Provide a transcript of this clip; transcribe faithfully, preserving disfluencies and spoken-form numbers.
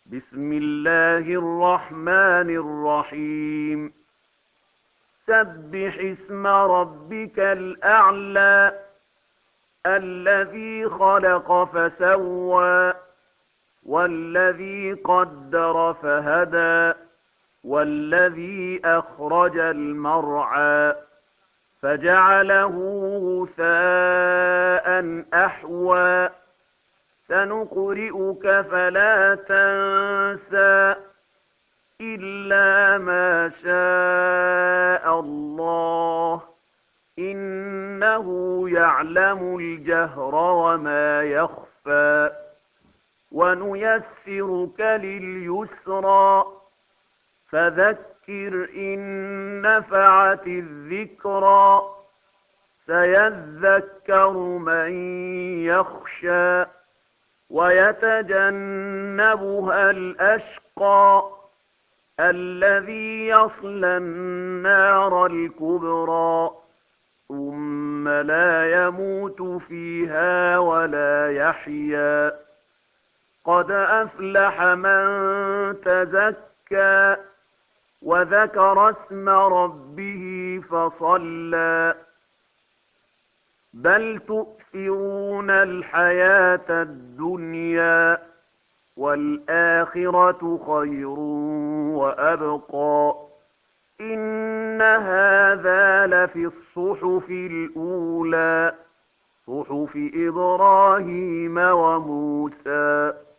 بسم الله الرحمن الرحيم سبح اسم ربك الأعلى الذي خلق فسوى والذي قدر فهدى والذي أخرج المرعى فجعله غثاء أحوى سنقرئك فلا تنسى إلا ما شاء الله إنه يعلم الجهر وما يخفى ونيسرك لليسرى فذكر إن نفعت الذكرى سيذكر من يخشى ويتجنبها الأشقى الذي يصلى النار الكبرى ثم لا يموت فيها ولا يحيا قد أفلح من تزكى وذكر اسم ربه فصلى بل تؤثرون الحياة الدنيا والآخرة خير وأبقى إن هذا لفي الصحف الأولى صحف إبراهيم وموسى